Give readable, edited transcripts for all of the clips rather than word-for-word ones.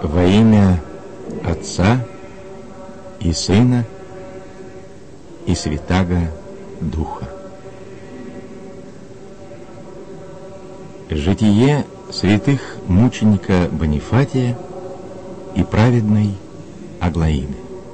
Во имя Отца и Сына и Святаго Духа. Житие святых мученика Бонифатия и праведной Аглаиды.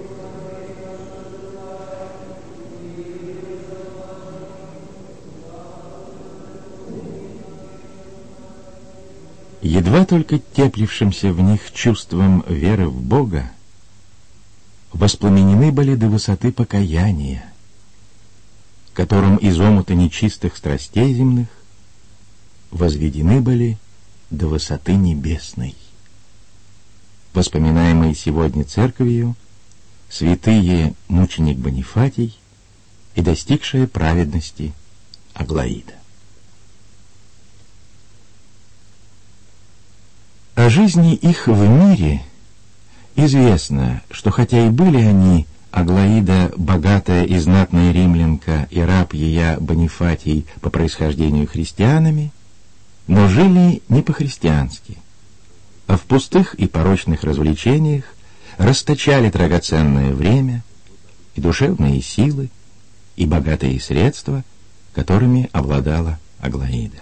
Едва только теплившимся в них чувством веры в Бога воспламенены были до высоты покаяния, которым из омута нечистых страстей земных возведены были до высоты небесной. Воспоминаемые сегодня церковью святые мученик Бонифатий и достигшая праведности Аглаида. О жизни их в мире известно, что хотя и были они, Аглаида, богатая и знатная римлянка, и раб ея Бонифатий по происхождению христианами, но жили не по-христиански, а в пустых и порочных развлечениях расточали драгоценное время и душевные силы, и богатые средства, которыми обладала Аглаида.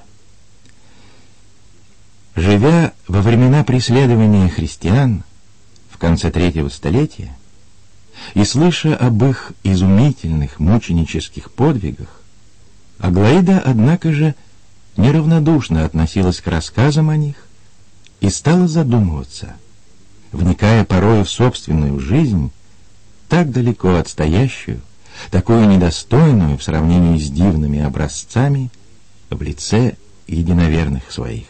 Живя во времена преследования христиан в конце 3-го столетия и слыша об их изумительных мученических подвигах, Аглаида, однако же, неравнодушно относилась к рассказам о них и стала задумываться, вникая порою в собственную жизнь, так далеко отстоящую, такую недостойную в сравнении с дивными образцами в лице единоверных своих.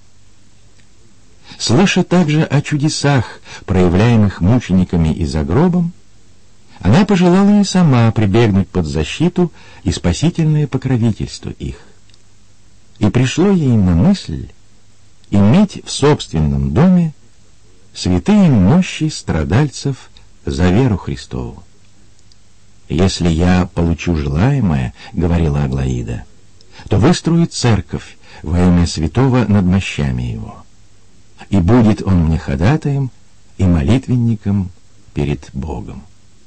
Слыша также о чудесах, проявляемых мучениками и за гробом, она пожелала и сама прибегнуть под защиту и спасительное покровительство их. И пришло ей на мысль иметь в собственном доме святые мощи страдальцев за веру Христову. «Если я получу желаемое, — говорила Аглаида, — то выстрою церковь во имя святого над мощами его, и будет он мне ходатаем и молитвенником перед Богом».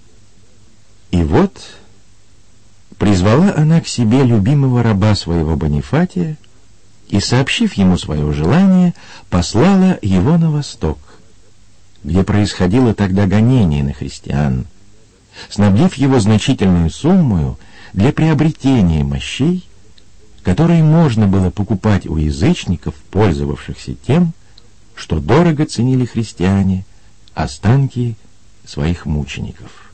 И вот призвала она к себе любимого раба своего Бонифатия и, сообщив ему свое желание, послала его на восток, где происходило тогда гонение на христиан, снабдив его значительную сумму для приобретения мощей, которые можно было покупать у язычников, пользовавшихся тем, что дорого ценили христиане останки своих мучеников.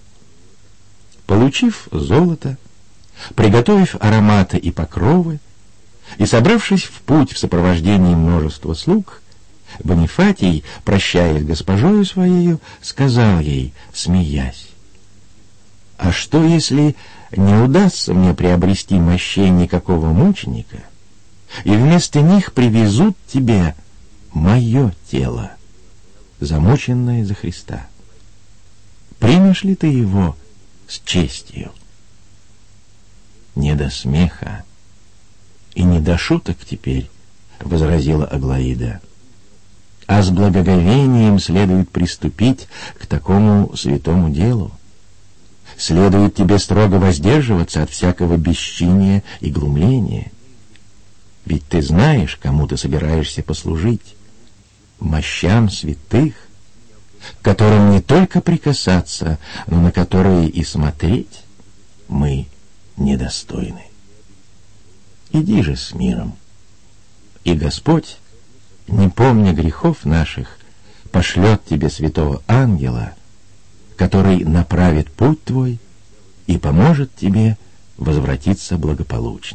Получив золото, приготовив ароматы и покровы, и собравшись в путь в сопровождении множества слуг, Бонифатий, прощаясь с госпожою своею, сказал ей, смеясь: «А что, если не удастся мне приобрести мощей никакого мученика, и вместо них привезут тебе мое тело, замученное за Христа? Примешь ли ты его с честью?» «Не до смеха и не до шуток теперь, — возразила Аглаида, — а с благоговением следует приступить к такому святому делу. Следует тебе строго воздерживаться от всякого бесчиния и глумления. Ведь ты знаешь, кому ты собираешься послужить, мощам святых, к которым не только прикасаться, но на которые и смотреть мы недостойны. Иди же с миром, и Господь, не помня грехов наших, пошлет тебе святого ангела, который направит путь твой и поможет тебе возвратиться благополучно».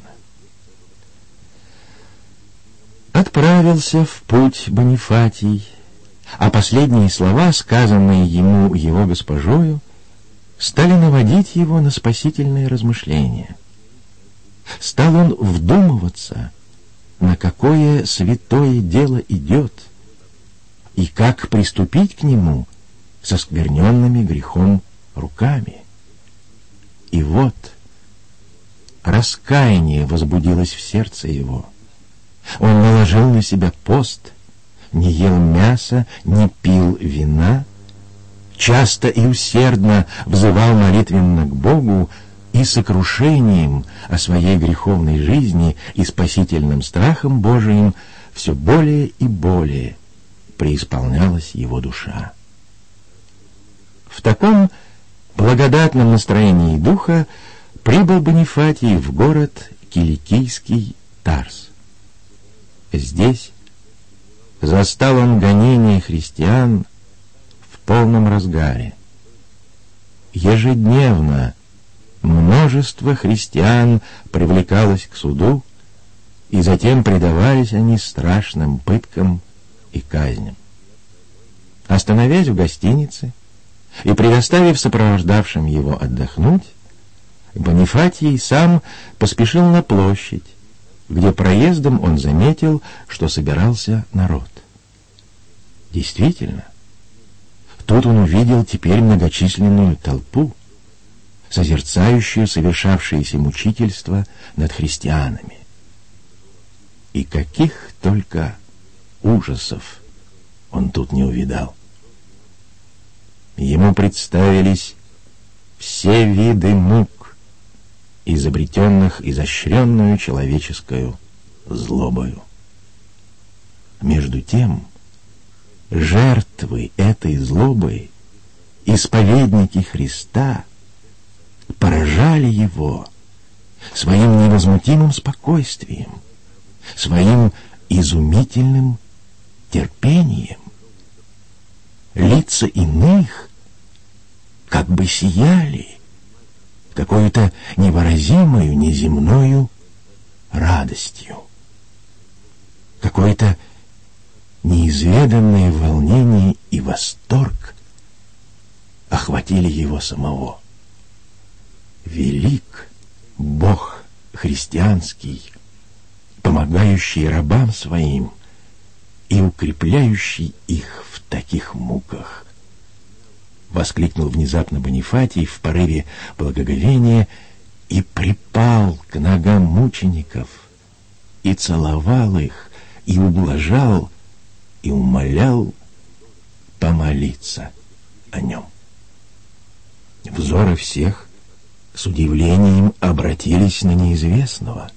Отправился в путь Бонифатий, а последние слова, сказанные ему его госпожою, стали наводить его на спасительные размышления. Стал он вдумываться, на какое святое дело идет, и как приступить к нему со скверненными грехом руками. И вот раскаяние возбудилось в сердце его. Он наложил на себя пост, не ел мяса, не пил вина, часто и усердно взывал молитвенно к Богу и сокрушением о своей греховной жизни и спасительным страхом Божиим все более и более преисполнялась его душа. В таком благодатном настроении духа прибыл Бонифатий в город Киликийский Тарс. Здесь застал он гонение христиан в полном разгаре. Ежедневно множество христиан привлекалось к суду, и затем предавались они страшным пыткам и казням. Остановясь в гостинице и предоставив сопровождавшим его отдохнуть, Бонифатий сам поспешил на площадь, где проездом он заметил, что собирался народ. Действительно, тут он увидел теперь многочисленную толпу, созерцающую совершавшееся мучительство над христианами. И каких только ужасов он тут не увидал. Ему представились все виды мук, изобретенных изощренную человеческую злобою. Между тем, жертвы этой злобы, исповедники Христа, поражали его своим невозмутимым спокойствием, своим изумительным терпением. Лица иных как бы сияли какой-то невыразимою, неземною радостью. Какое-то неизведанное волнение и восторг охватили его самого. Велик Бог христианский, помогающий рабам своим и укрепляющий их в таких муках, воскликнул внезапно Бонифатий в порыве благоговения и припал к ногам мучеников и целовал их, и ублажал, и умолял помолиться о нем. Взоры всех с удивлением обратились на неизвестного.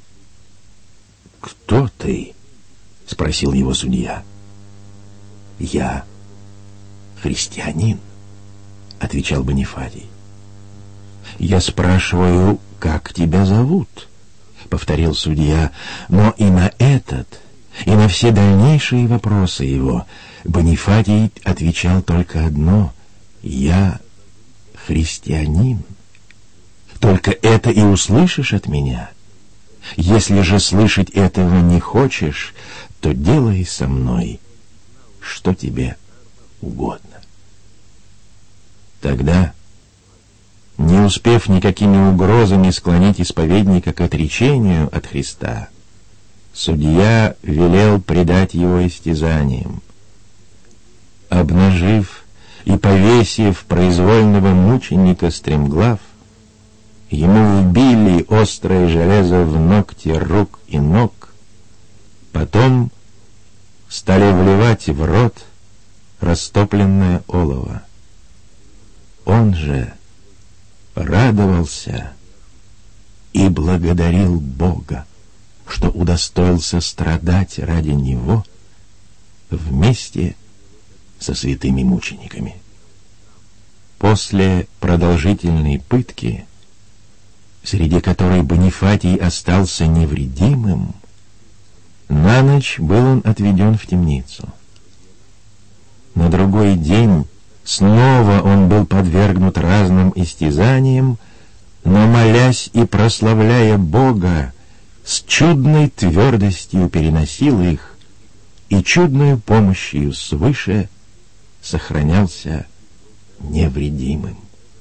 «Кто ты?» — спросил его судья. «Я христианин», — отвечал Бонифатий. «Я спрашиваю, как тебя зовут?» — повторил судья, но и на этот, и на все дальнейшие вопросы его Бонифатий отвечал только одно: «Я христианин. Только это и услышишь от меня. Если же слышать этого не хочешь, то делай со мной, что тебе угодно». Тогда, не успев никакими угрозами склонить исповедника к отречению от Христа, судья велел предать его истязаниям. Обнажив и повесив произвольного мученика стремглав, ему вбили острое железо в ногти рук и ног, потом стали вливать в рот растопленное олово. Он же радовался и благодарил Бога, что удостоился страдать ради него вместе со святыми мучениками. После продолжительной пытки, среди которой Бонифатий остался невредимым, на ночь был он отведен в темницу. На другой день снова он был подвергнут разным истязаниям, но, молясь и прославляя Бога, с чудной твердостью переносил их и чудной помощью свыше сохранялся невредимым.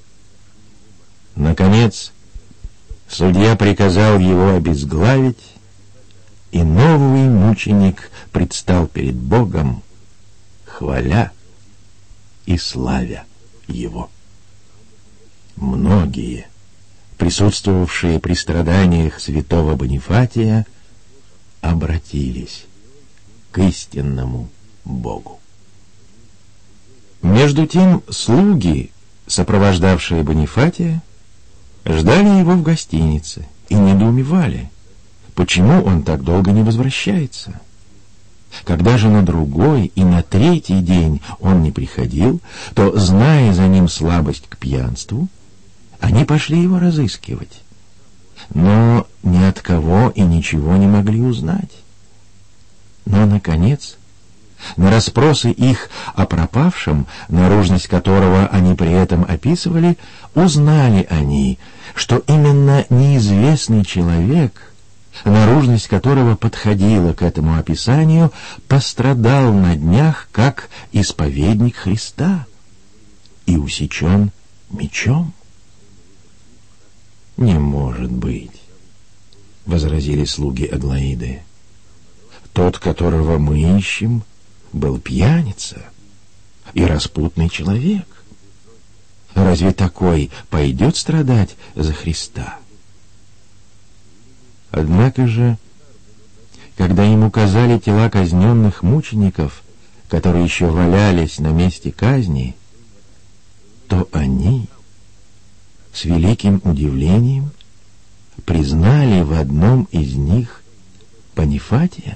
Наконец, судья приказал его обезглавить, и новый мученик предстал перед Богом, хваля и славя его. Многие, присутствовавшие при страданиях святого Бонифатия, обратились к истинному Богу. Между тем слуги, сопровождавшие Бонифатия, ждали его в гостинице и недоумевали, почему он так долго не возвращается. Когда же на другой и на третий день он не приходил, то, зная за ним слабость к пьянству, они пошли его разыскивать, но ни от кого и ничего не могли узнать. Но, наконец, на расспросы их о пропавшем, наружность которого они при этом описывали, узнали они, что именно неизвестный человек, наружность которого подходила к этому описанию, пострадал на днях как исповедник Христа и усечен мечом. «Не может быть», — возразили слуги Аглаиды. «Тот, которого мы ищем, был пьяница и распутный человек. Разве такой пойдет страдать за Христа?» Однако же, когда им указали тела казненных мучеников, которые еще валялись на месте казни, то они с великим удивлением признали в одном из них Бонифатия.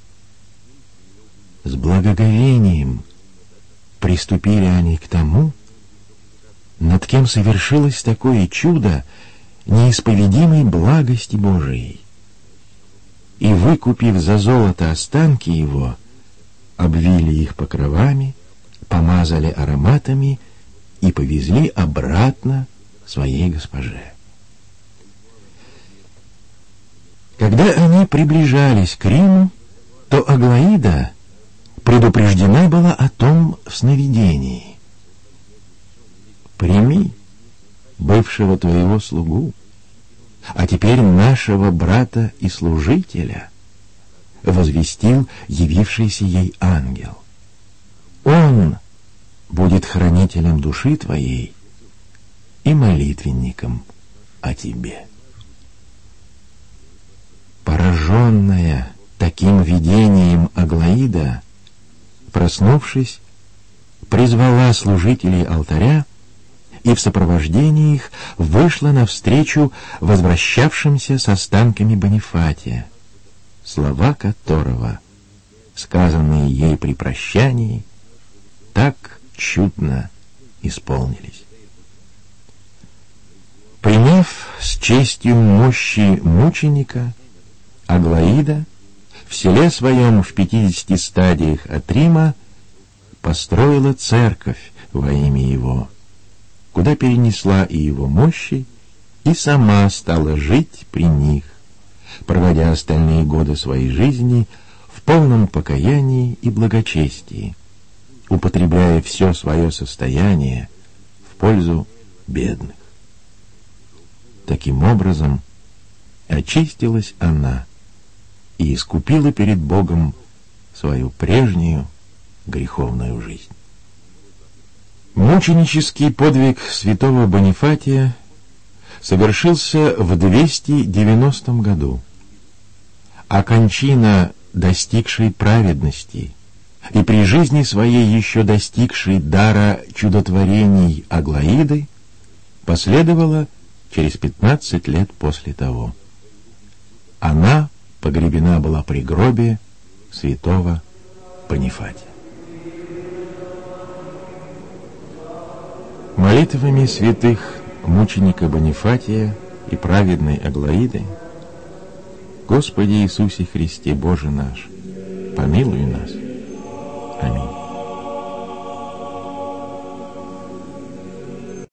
С благоговением приступили они к тому, над кем совершилось такое чудо неисповедимой благости Божией. И, выкупив за золото останки его, обвили их покровами, помазали ароматами и повезли обратно своей госпоже. Когда они приближались к Риму, то Аглаида предупреждена была о том в сновидении. «Прими бывшего твоего слугу, а теперь нашего брата и служителя», — возвестил явившийся ей ангел. «Он будет хранителем души твоей и молитвенником о тебе». Пораженная таким видением Аглаида, проснувшись, призвала служителей алтаря и в сопровождении их вышла навстречу возвращавшимся с останками Бонифатия, слова которого, сказанные ей при прощании, так чудно исполнились. Приняв с честью мощи мученика, Аглаида в селе своем в 50 стадиях от Рима построила церковь во имя его, куда перенесла и его мощи, и сама стала жить при них, проводя остальные годы своей жизни в полном покаянии и благочестии, употребляя все свое состояние в пользу бедных. Таким образом, очистилась она и искупила перед Богом свою прежнюю греховную жизнь. Мученический подвиг святого Бонифатия совершился в 290 году, а кончина, достигшей праведности и при жизни своей еще достигшей дара чудотворений Аглаиды, последовала через 15 лет после того. Она погребена была при гробе святого Бонифатия. Молитвами святых мученика Бонифатия и праведной Аглаиды, Господи Иисусе Христе, Боже наш, помилуй нас. Аминь.